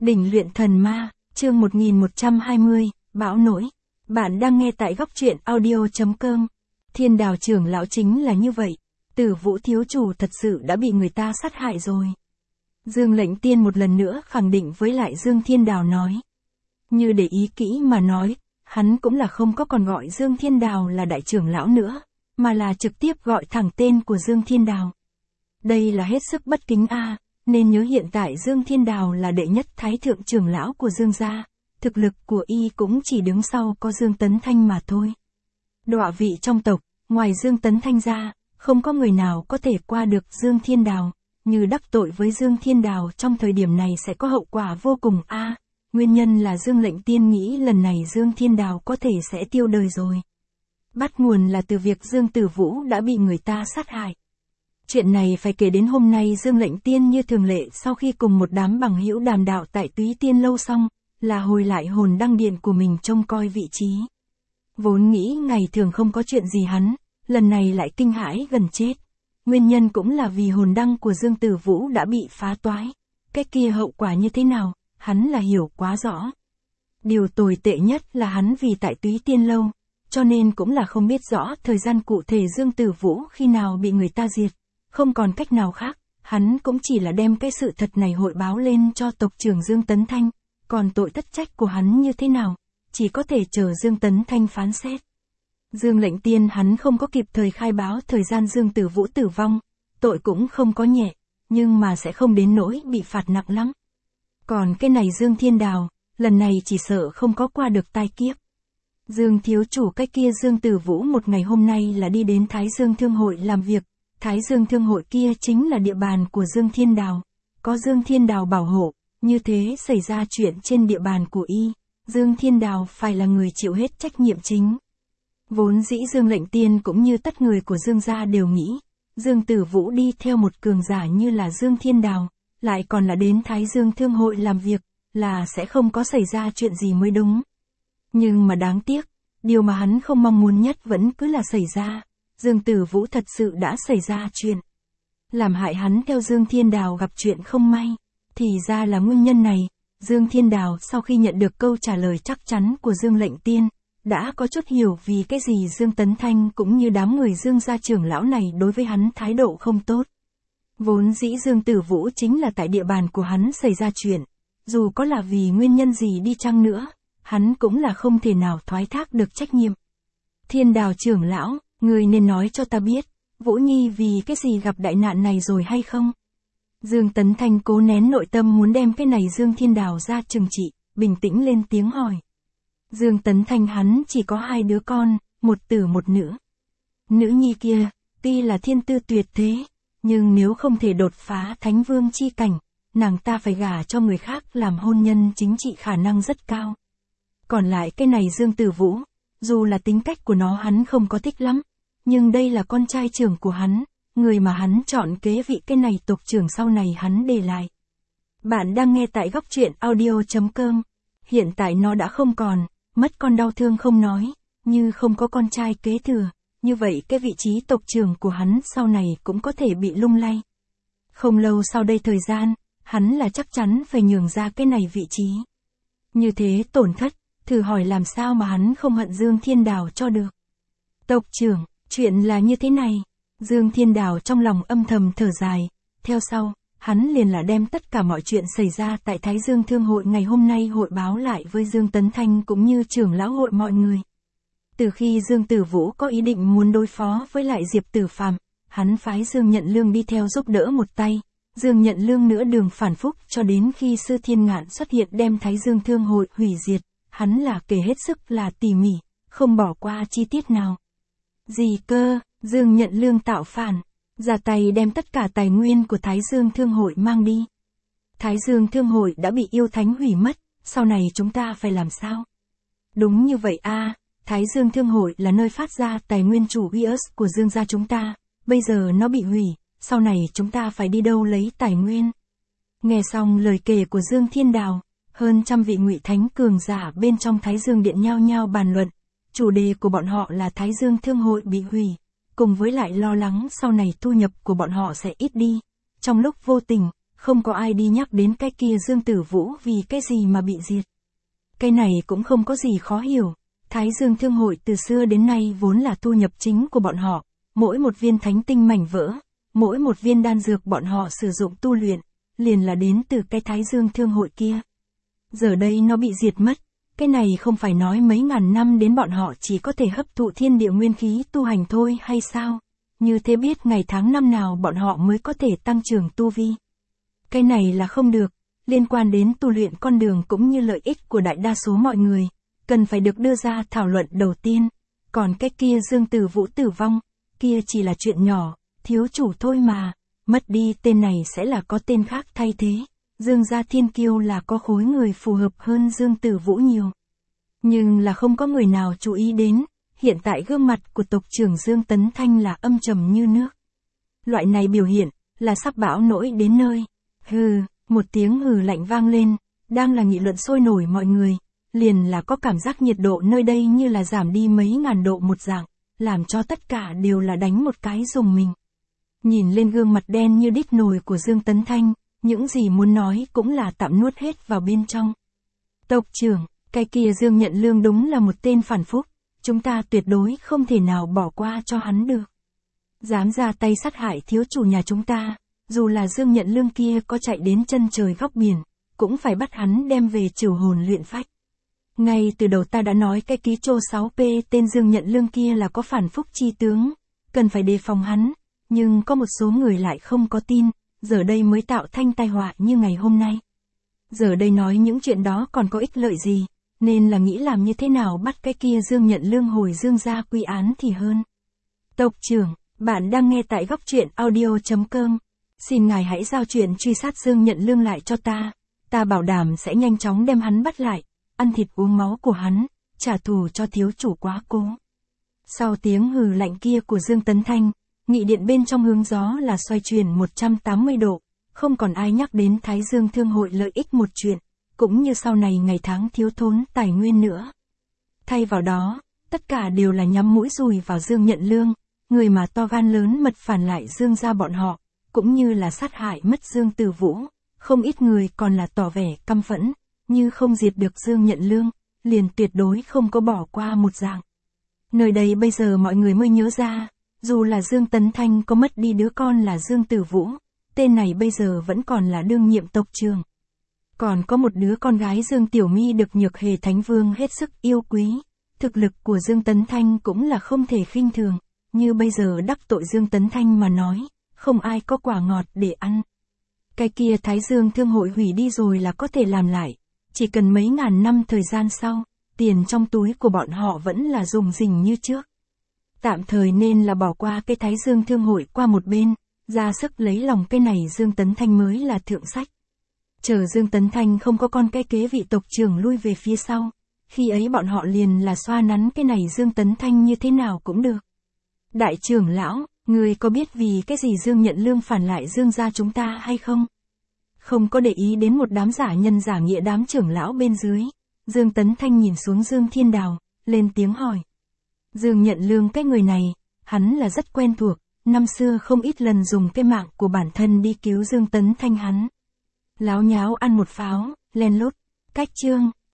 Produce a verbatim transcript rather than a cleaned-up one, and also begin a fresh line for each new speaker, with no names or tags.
Đỉnh luyện thần ma, chương một nghìn một trăm hai mươi, bão nổi. Bạn đang nghe tại góc truyện audio chấm com. Thiên Đào trưởng lão chính là như vậy. Tử Vũ thiếu chủ thật sự đã bị người ta sát hại rồi. Dương Lệnh Tiên một lần nữa khẳng định với lại Dương Thiên Đào nói. Như để ý kỹ mà nói, hắn cũng là không có còn gọi Dương Thiên Đào là đại trưởng lão nữa, mà là trực tiếp gọi thẳng tên của Dương Thiên Đào. Đây là hết sức bất kính a. Nên nhớ hiện tại Dương Thiên Đào là đệ nhất thái thượng trưởng lão của Dương gia, thực lực của y cũng chỉ đứng sau có Dương Tấn Thanh mà thôi. Đọa vị trong tộc, ngoài Dương Tấn Thanh ra, không có người nào có thể qua được Dương Thiên Đào, như đắc tội với Dương Thiên Đào trong thời điểm này sẽ có hậu quả vô cùng a. À, nguyên nhân là Dương Lệnh Tiên nghĩ lần này Dương Thiên Đào có thể sẽ tiêu đời rồi. Bắt nguồn là từ việc Dương Tử Vũ đã bị người ta sát hại. Chuyện này phải kể đến hôm nay Dương Lệnh Tiên như thường lệ sau khi cùng một đám bằng hữu đàm đạo tại Túy Tiên lâu xong, là hồi lại hồn đăng điện của mình trông coi vị trí. Vốn nghĩ ngày thường không có chuyện gì hắn, lần này lại kinh hãi gần chết. Nguyên nhân cũng là vì hồn đăng của Dương Tử Vũ đã bị phá toái. Cái kia hậu quả như thế nào, hắn là hiểu quá rõ. Điều tồi tệ nhất là hắn vì tại Túy Tiên lâu, cho nên cũng là không biết rõ thời gian cụ thể Dương Tử Vũ khi nào bị người ta diệt. Không còn cách nào khác, hắn cũng chỉ là đem cái sự thật này hội báo lên cho tộc trưởng Dương Tấn Thanh, còn tội thất trách của hắn như thế nào, chỉ có thể chờ Dương Tấn Thanh phán xét. Dương Lệnh Tiên hắn không có kịp thời khai báo thời gian Dương Tử Vũ tử vong, tội cũng không có nhẹ, nhưng mà sẽ không đến nỗi bị phạt nặng lắm. Còn cái này Dương Thiên Đào, lần này chỉ sợ không có qua được tai kiếp. Dương thiếu chủ cái kia Dương Tử Vũ một ngày hôm nay là đi đến Thái Dương Thương hội làm việc. Thái Dương Thương hội kia chính là địa bàn của Dương Thiên Đào, có Dương Thiên Đào bảo hộ, như thế xảy ra chuyện trên địa bàn của y, Dương Thiên Đào phải là người chịu hết trách nhiệm chính. Vốn dĩ Dương Lệnh Tiên cũng như tất người của Dương gia đều nghĩ, Dương Tử Vũ đi theo một cường giả như là Dương Thiên Đào, lại còn là đến Thái Dương Thương hội làm việc, là sẽ không có xảy ra chuyện gì mới đúng. Nhưng mà đáng tiếc, điều mà hắn không mong muốn nhất vẫn cứ là xảy ra. Dương Tử Vũ thật sự đã xảy ra chuyện. Làm hại hắn theo Dương Thiên Đào gặp chuyện không may. Thì ra là nguyên nhân này, Dương Thiên Đào sau khi nhận được câu trả lời chắc chắn của Dương Lệnh Tiên, đã có chút hiểu vì cái gì Dương Tấn Thanh cũng như đám người Dương gia trưởng lão này đối với hắn thái độ không tốt. Vốn dĩ Dương Tử Vũ chính là tại địa bàn của hắn xảy ra chuyện. Dù có là vì nguyên nhân gì đi chăng nữa, hắn cũng là không thể nào thoái thác được trách nhiệm. Thiên Đào trưởng lão, người nên nói cho ta biết, Vũ Nhi vì cái gì gặp đại nạn này rồi hay không? Dương Tấn Thanh cố nén nội tâm muốn đem cái này Dương Thiên Đào ra trừng trị, bình tĩnh lên tiếng hỏi. Dương Tấn Thanh hắn chỉ có hai đứa con, một tử một nữ. Nữ nhi kia, tuy là thiên tư tuyệt thế, nhưng nếu không thể đột phá Thánh Vương chi cảnh, nàng ta phải gả cho người khác làm hôn nhân chính trị khả năng rất cao. Còn lại cái này Dương Tử Vũ, dù là tính cách của nó hắn không có thích lắm, nhưng đây là con trai trưởng của hắn, người mà hắn chọn kế vị cái này tộc trưởng sau này hắn để lại. Bạn đang nghe tại góc truyện audio chấm com. Hiện tại nó đã không còn, mất con đau thương không nói, như không có con trai kế thừa, như vậy cái vị trí tộc trưởng của hắn sau này cũng có thể bị lung lay. Không lâu sau đây thời gian, hắn là chắc chắn phải nhường ra cái này vị trí. Như thế tổn thất, thử hỏi làm sao mà hắn không hận Dương Thiên Đào cho được. Tộc trưởng, chuyện là như thế này. Dương Thiên Đào trong lòng âm thầm thở dài. Theo sau, hắn liền là đem tất cả mọi chuyện xảy ra tại Thái Dương Thương hội ngày hôm nay hội báo lại với Dương Tấn Thanh cũng như trưởng lão hội mọi người. Từ khi Dương Tử Vũ có ý định muốn đối phó với lại Diệp Tử Phàm, hắn phái Dương Nhận Lương đi theo giúp đỡ một tay. Dương Nhận Lương nữa đường phản phúc cho đến khi Sư Thiên Ngạn xuất hiện đem Thái Dương Thương hội hủy diệt, hắn là kể hết sức là tỉ mỉ, không bỏ qua chi tiết nào. Gì cơ, Dương Nhận Lương tạo phản, ra tay đem tất cả tài nguyên của Thái Dương Thương hội mang đi. Thái Dương Thương hội đã bị yêu thánh hủy mất, sau này chúng ta phải làm sao? Đúng như vậy a, Thái Dương Thương hội là nơi phát ra tài nguyên chủ Uius của Dương gia chúng ta, bây giờ nó bị hủy, sau này chúng ta phải đi đâu lấy tài nguyên? Nghe xong lời kể của Dương Thiên Đào, hơn trăm vị ngụy thánh cường giả bên trong Thái Dương Điện nhao nhao bàn luận, chủ đề của bọn họ là Thái Dương Thương hội bị hủy, cùng với lại lo lắng sau này thu nhập của bọn họ sẽ ít đi. Trong lúc vô tình, không có ai đi nhắc đến cái kia Dương Tử Vũ vì cái gì mà bị diệt. Cái này cũng không có gì khó hiểu, Thái Dương Thương hội từ xưa đến nay vốn là thu nhập chính của bọn họ, mỗi một viên thánh tinh mảnh vỡ, mỗi một viên đan dược bọn họ sử dụng tu luyện, liền là đến từ cái Thái Dương Thương hội kia. Giờ đây nó bị diệt mất, cái này không phải nói mấy ngàn năm đến bọn họ chỉ có thể hấp thụ thiên địa nguyên khí tu hành thôi hay sao? Như thế biết ngày tháng năm nào bọn họ mới có thể tăng trưởng tu vi. Cái này là không được, liên quan đến tu luyện con đường cũng như lợi ích của đại đa số mọi người, cần phải được đưa ra thảo luận đầu tiên. Còn cái kia Dương Tử Vũ tử vong, kia chỉ là chuyện nhỏ, thiếu chủ thôi mà, mất đi tên này sẽ là có tên khác thay thế. Dương gia thiên kiêu là có khối người phù hợp hơn Dương Tử Vũ nhiều. Nhưng là không có người nào chú ý đến, hiện tại gương mặt của tộc trưởng Dương Tấn Thanh là âm trầm như nước. Loại này biểu hiện, là sắp bão nỗi đến nơi. Hừ, một tiếng hừ lạnh vang lên, đang là nghị luận sôi nổi mọi người, liền là có cảm giác nhiệt độ nơi đây như là giảm đi mấy ngàn độ một dạng, làm cho tất cả đều là đánh một cái rùng mình. Nhìn lên gương mặt đen như đít nồi của Dương Tấn Thanh, những gì muốn nói cũng là tạm nuốt hết vào bên trong. Tộc trưởng, cái kia Dương Nhận Lương đúng là một tên phản phúc, chúng ta tuyệt đối không thể nào bỏ qua cho hắn được. Dám ra tay sát hại thiếu chủ nhà chúng ta, dù là Dương Nhận Lương kia có chạy đến chân trời góc biển, cũng phải bắt hắn đem về trừ hồn luyện phách. Ngay từ đầu ta đã nói cái ký trô sáu P tên Dương Nhận Lương kia là có phản phúc chi tướng, cần phải đề phòng hắn, nhưng có một số người lại không có tin, giờ đây mới tạo thanh tai họa như ngày hôm nay. Giờ đây nói những chuyện đó còn có ích lợi gì, nên là nghĩ làm như thế nào bắt cái kia Dương Nhận Lương hồi Dương gia quy án thì hơn. Tộc trưởng, bạn đang nghe tại góc truyện audio chấm com. Xin ngài hãy giao chuyện truy sát Dương Nhận Lương lại cho ta, ta bảo đảm sẽ nhanh chóng đem hắn bắt lại, ăn thịt uống máu của hắn, trả thù cho thiếu chủ quá cố. Sau tiếng hừ lạnh kia của Dương Tấn Thanh, nghị điện bên trong hướng gió là xoay chuyển một trăm tám mươi độ, không còn ai nhắc đến Thái Dương Thương hội lợi ích một chuyện, cũng như sau này ngày tháng thiếu thốn tài nguyên nữa. Thay vào đó, tất cả đều là nhắm mũi dùi vào Dương Nhận Lương, người mà to gan lớn mật phản lại Dương gia bọn họ, cũng như là sát hại mất Dương Tử Vũ, không ít người còn là tỏ vẻ căm phẫn, như không diệt được Dương Nhận Lương, liền tuyệt đối không có bỏ qua một dạng. Nơi đây bây giờ mọi người mới nhớ ra, dù là Dương Tấn Thanh có mất đi đứa con là Dương Tử Vũ, tên này bây giờ vẫn còn là đương nhiệm tộc trưởng. Còn có một đứa con gái Dương Tiểu Mi được Nhược Hề Thánh Vương hết sức yêu quý, thực lực của Dương Tấn Thanh cũng là không thể khinh thường, như bây giờ đắc tội Dương Tấn Thanh mà nói, không ai có quả ngọt để ăn. Cái kia Thái Dương Thương hội hủy đi rồi là có thể làm lại, chỉ cần mấy ngàn năm thời gian sau, tiền trong túi của bọn họ vẫn là rủng rỉnh như trước. Tạm thời nên là bỏ qua cái Thái Dương Thương hội qua một bên, ra sức lấy lòng cái này Dương Tấn Thanh mới là thượng sách. Chờ Dương Tấn Thanh không có con cái kế vị tộc trưởng lui về phía sau, khi ấy bọn họ liền là xoa nắn cái này Dương Tấn Thanh như thế nào cũng được. Đại trưởng lão, người có biết vì cái gì Dương Nhận Lương phản lại Dương gia chúng ta hay không? Không có để ý đến một đám giả nhân giả nghĩa đám trưởng lão bên dưới, Dương Tấn Thanh nhìn xuống Dương Thiên Đào, lên tiếng hỏi. Dương Nhận Lương cái người này, hắn là rất quen thuộc, năm xưa không ít lần dùng cái mạng của bản thân đi cứu Dương Tấn Thanh hắn. Láo nháo ăn một pháo, len lút, cách chương.